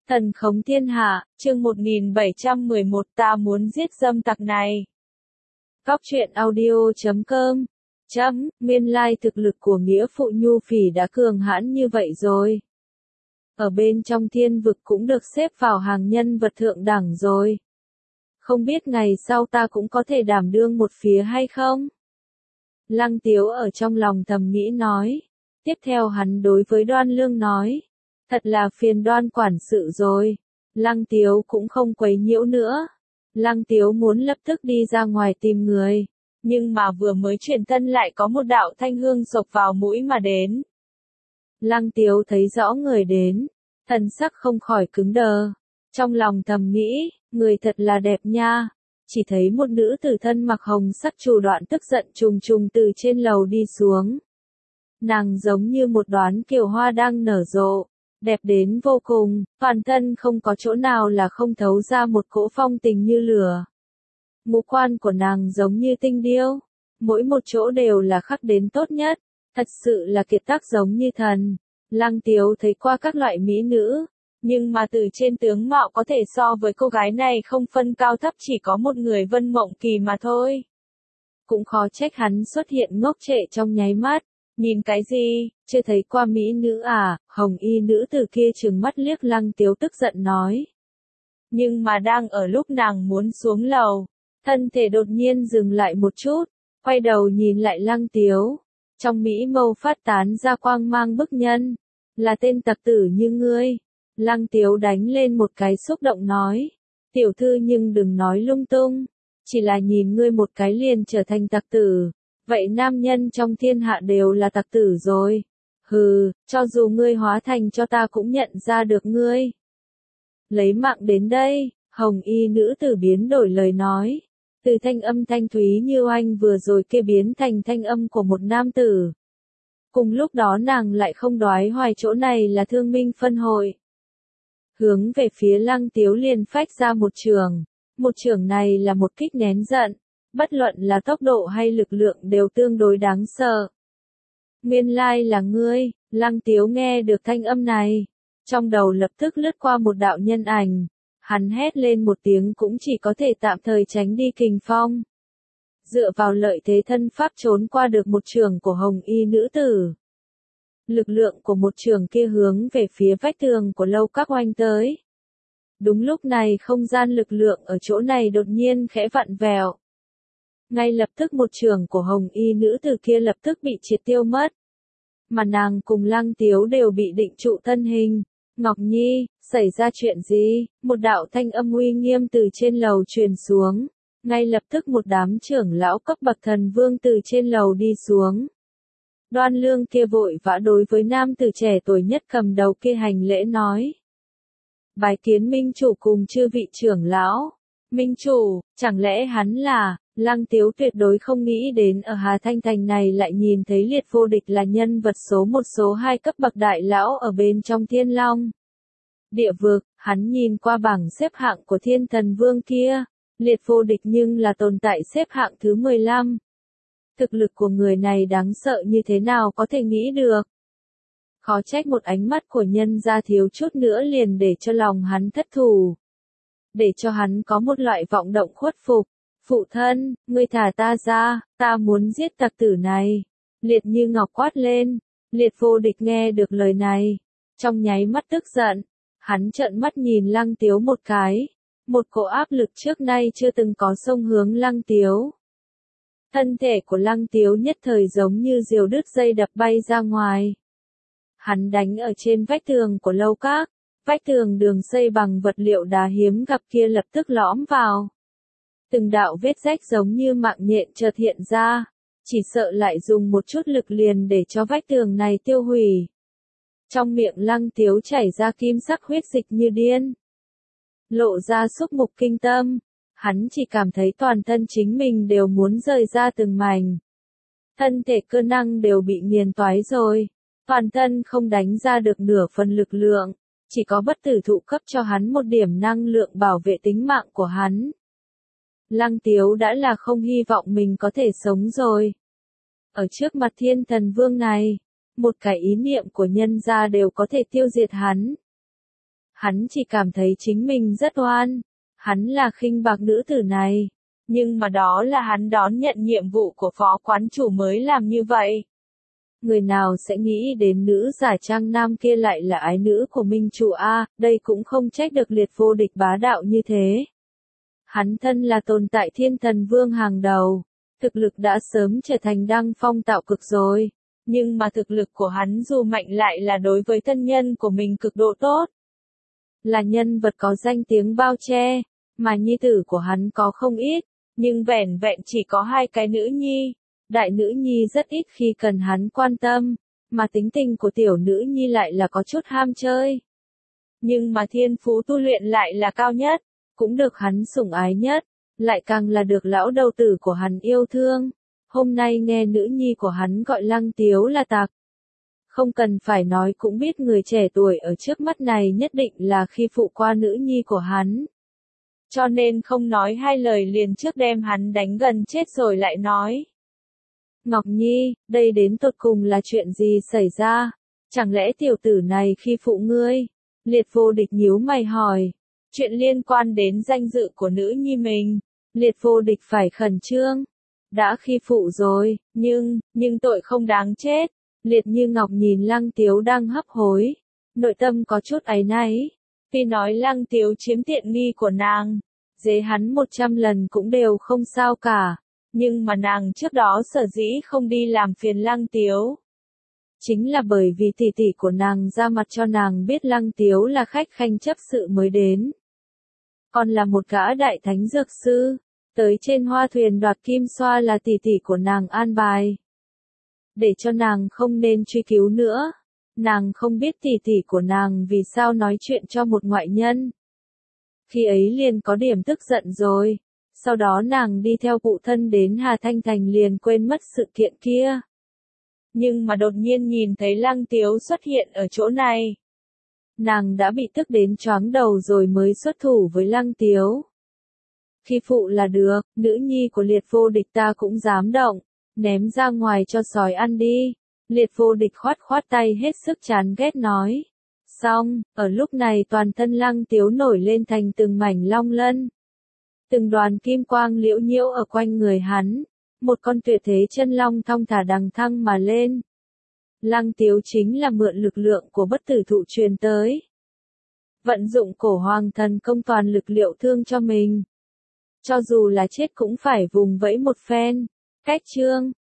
Thần khống thiên hạ, chương 1711 ta muốn giết dâm tặc này. Góc truyện audio.com Nguyên lai thực lực của nghĩa phụ Nhu Phỉ đã cường hãn như vậy rồi. Ở bên trong thiên vực cũng được xếp vào hàng nhân vật thượng đẳng rồi. Không biết ngày sau ta cũng có thể đảm đương một phía hay không? Lăng Tiếu ở trong lòng thầm nghĩ nói. Tiếp theo hắn đối với Đoan Lương nói. Thật là phiền Đoan quản sự rồi. Lăng Tiếu cũng không quấy nhiễu nữa. Lăng Tiếu muốn lập tức đi ra ngoài tìm người. Nhưng mà vừa mới chuyển thân lại có một đạo thanh hương xộc vào mũi mà đến. Lăng Tiếu thấy rõ người đến. Thần sắc không khỏi cứng đờ. Trong lòng thầm nghĩ, người thật là đẹp nha. Chỉ thấy một nữ tử thân mặc hồng sắc trù đoạn tức giận trùng trùng từ trên lầu đi xuống. Nàng giống như một đóa kiều hoa đang nở rộ. Đẹp đến vô cùng, toàn thân không có chỗ nào là không thấu ra một cỗ phong tình như lửa. Ngũ quan của nàng giống như tinh điêu, mỗi một chỗ đều là khắc đến tốt nhất, thật sự là kiệt tác giống như thần. Lăng Tiếu thấy qua các loại mỹ nữ, nhưng mà từ trên tướng mạo có thể so với cô gái này không phân cao thấp, chỉ có một người Vân Mộng Kỳ mà thôi. Cũng khó trách hắn xuất hiện ngốc trệ trong nháy mắt. Nhìn cái gì, chưa thấy qua mỹ nữ à? Hồng y nữ tử kia trừng mắt liếc Lăng Tiếu tức giận nói. Nhưng mà đang ở lúc nàng muốn xuống lầu, thân thể đột nhiên dừng lại một chút, quay đầu nhìn lại Lăng Tiếu. Trong mỹ mâu phát tán ra quang mang bức nhân, là tên tặc tử như ngươi. Lăng Tiếu đánh lên một cái xúc động nói. Tiểu thư nhưng đừng nói lung tung, chỉ là nhìn ngươi một cái liền trở thành tặc tử. Vậy nam nhân trong thiên hạ đều là tặc tử rồi. Hừ, cho dù ngươi hóa thành cho ta cũng nhận ra được ngươi. Lấy mạng đến đây, hồng y nữ tử biến đổi lời nói. Từ thanh âm thanh thúy như oanh vừa rồi kia biến thành thanh âm của một nam tử. Cùng lúc đó nàng lại không đoái hoài chỗ này là thương minh phân hội. Hướng về phía Lăng Tiếu liền phách ra một trường. Một trường này là một kích nén giận. Bất luận là tốc độ hay lực lượng đều tương đối đáng sợ. Nguyên lai là ngươi. Lăng Tiếu nghe được thanh âm này. Trong đầu lập tức lướt qua một đạo nhân ảnh. Hắn hét lên một tiếng cũng chỉ có thể tạm thời tránh đi kình phong. Dựa vào lợi thế thân pháp trốn qua được một trường của hồng y nữ tử. Lực lượng của một trường kia hướng về phía vách tường của lâu các oanh tới. Đúng lúc này không gian lực lượng ở chỗ này đột nhiên khẽ vặn vẹo. Ngay lập tức một trường của hồng y nữ tử kia lập tức bị triệt tiêu mất. Mà nàng cùng Lăng Tiếu đều bị định trụ thân hình. Ngọc Nhi, xảy ra chuyện gì? Một đạo thanh âm uy nghiêm từ trên lầu truyền xuống. Ngay lập tức một đám trưởng lão cấp bậc thần vương từ trên lầu đi xuống. Đoan Lương kia vội vã đối với nam tử trẻ tuổi nhất cầm đầu kia hành lễ nói. Bái kiến minh chủ cùng chư vị trưởng lão. Minh chủ, chẳng lẽ hắn là... Lăng Tiếu tuyệt đối không nghĩ đến ở Hà Thanh Thành này lại nhìn thấy Liệt Vô Địch là nhân vật số 1 số 2 cấp bậc đại lão ở bên trong Thiên Long. Địa vực, hắn nhìn qua bảng xếp hạng của Thiên Thần Vương kia, Liệt Vô Địch nhưng là tồn tại xếp hạng thứ 15. Thực lực của người này đáng sợ như thế nào có thể nghĩ được. Khó trách một ánh mắt của nhân gia thiếu chút nữa liền để cho lòng hắn thất thủ. Để cho hắn có một loại vọng động khuất phục. Phụ thân, ngươi thả ta ra, ta muốn giết tặc tử này. Liệt Như Ngọc quát lên. Liệt Vô Địch nghe được lời này. Trong nháy mắt tức giận. Hắn trợn mắt nhìn Lăng Tiếu một cái. Một cỗ áp lực trước nay chưa từng có xông hướng Lăng Tiếu. Thân thể của Lăng Tiếu nhất thời giống như diều đứt dây đập bay ra ngoài. Hắn đánh ở trên vách tường của lâu các. Vách tường đường xây bằng vật liệu đá hiếm gặp kia lập tức lõm vào. Từng đạo vết rách giống như mạng nhện chợt hiện ra, chỉ sợ lại dùng một chút lực liền để cho vách tường này tiêu hủy. Trong miệng Lăng Tiếu chảy ra kim sắc huyết dịch như điên. Lộ ra xúc mục kinh tâm, hắn chỉ cảm thấy toàn thân chính mình đều muốn rời ra từng mảnh. Thân thể cơ năng đều bị nghiền toái rồi, toàn thân không đánh ra được nửa phần lực lượng, chỉ có bất tử thụ cấp cho hắn một điểm năng lượng bảo vệ tính mạng của hắn. Lăng Tiếu đã là không hy vọng mình có thể sống rồi. Ở trước mặt Thiên Thần Vương này, một cái ý niệm của nhân gia đều có thể tiêu diệt hắn. Hắn chỉ cảm thấy chính mình rất oan. Hắn là khinh bạc nữ tử này. Nhưng mà đó là hắn đón nhận nhiệm vụ của phó quán chủ mới làm như vậy. Người nào sẽ nghĩ đến nữ giả trang nam kia lại là ái nữ của minh chủ A, đây cũng không trách được Liệt Vô Địch bá đạo như thế. Hắn thân là tồn tại thiên thần vương hàng đầu, thực lực đã sớm trở thành đăng phong tạo cực rồi. Nhưng mà thực lực của hắn dù mạnh lại là đối với thân nhân của mình cực độ tốt. Là nhân vật có danh tiếng bao che, mà nhi tử của hắn có không ít, nhưng vẻn vẹn chỉ có 2 cái nữ nhi. Đại nữ nhi rất ít khi cần hắn quan tâm, mà tính tình của tiểu nữ nhi lại là có chút ham chơi. Nhưng mà thiên phú tu luyện lại là cao nhất, cũng được hắn sủng ái nhất, lại càng là được lão đầu tử của hắn yêu thương. Hôm nay nghe nữ nhi của hắn gọi Lăng Tiếu là tặc. Không cần phải nói cũng biết người trẻ tuổi ở trước mắt này nhất định là khi phụ qua nữ nhi của hắn. Cho nên không nói 2 lời liền trước đem hắn đánh gần chết rồi lại nói. Ngọc Nhi, đây đến tột cùng là chuyện gì xảy ra? Chẳng lẽ tiểu tử này khi phụ ngươi? Liệt Vô Địch nhíu mày hỏi. Chuyện liên quan đến danh dự của nữ nhi mình. Liệt Vô Địch phải khẩn trương. Đã khi phụ rồi, nhưng tội không đáng chết. Liệt Như Ngọc nhìn Lăng Tiếu đang hấp hối. Nội tâm có chút áy náy. Vì nói Lăng Tiếu chiếm tiện nghi của nàng. Dế hắn 100 lần cũng đều không sao cả. Nhưng mà nàng trước đó sở dĩ không đi làm phiền Lăng Tiếu. Chính là bởi vì tỷ tỷ của nàng ra mặt cho nàng biết Lăng Tiếu là khách khanh chấp sự mới đến. Còn là một gã đại thánh dược sư, tới trên hoa thuyền đoạt kim xoa là tỷ tỷ của nàng an bài. Để cho nàng không nên truy cứu nữa. Nàng không biết tỷ tỷ của nàng vì sao nói chuyện cho một ngoại nhân. Khi ấy liền có điểm tức giận rồi. Sau đó nàng đi theo phụ thân đến Hà Thanh Thành liền quên mất sự kiện kia. Nhưng mà đột nhiên nhìn thấy Lăng Tiếu xuất hiện ở chỗ này. Nàng đã bị tức đến choáng đầu rồi mới xuất thủ với Lăng Tiếu. Khi phụ là được, nữ nhi của Liệt Vô Địch ta cũng dám động, ném ra ngoài cho sói ăn đi. Liệt Vô Địch khoát khoát tay hết sức chán ghét nói. Xong, ở lúc này toàn thân Lăng Tiếu nổi lên thành từng mảnh long lân. Từng đoàn kim quang liễu nhiễu ở quanh người hắn, một con tuyệt thế chân long thong thả đằng thăng mà lên. Lăng Tiếu chính là mượn lực lượng của bất tử thụ truyền tới. Vận dụng cổ hoàng thần công toàn lực liệu thương cho mình. Cho dù là chết cũng phải vùng vẫy một phen. Cách chương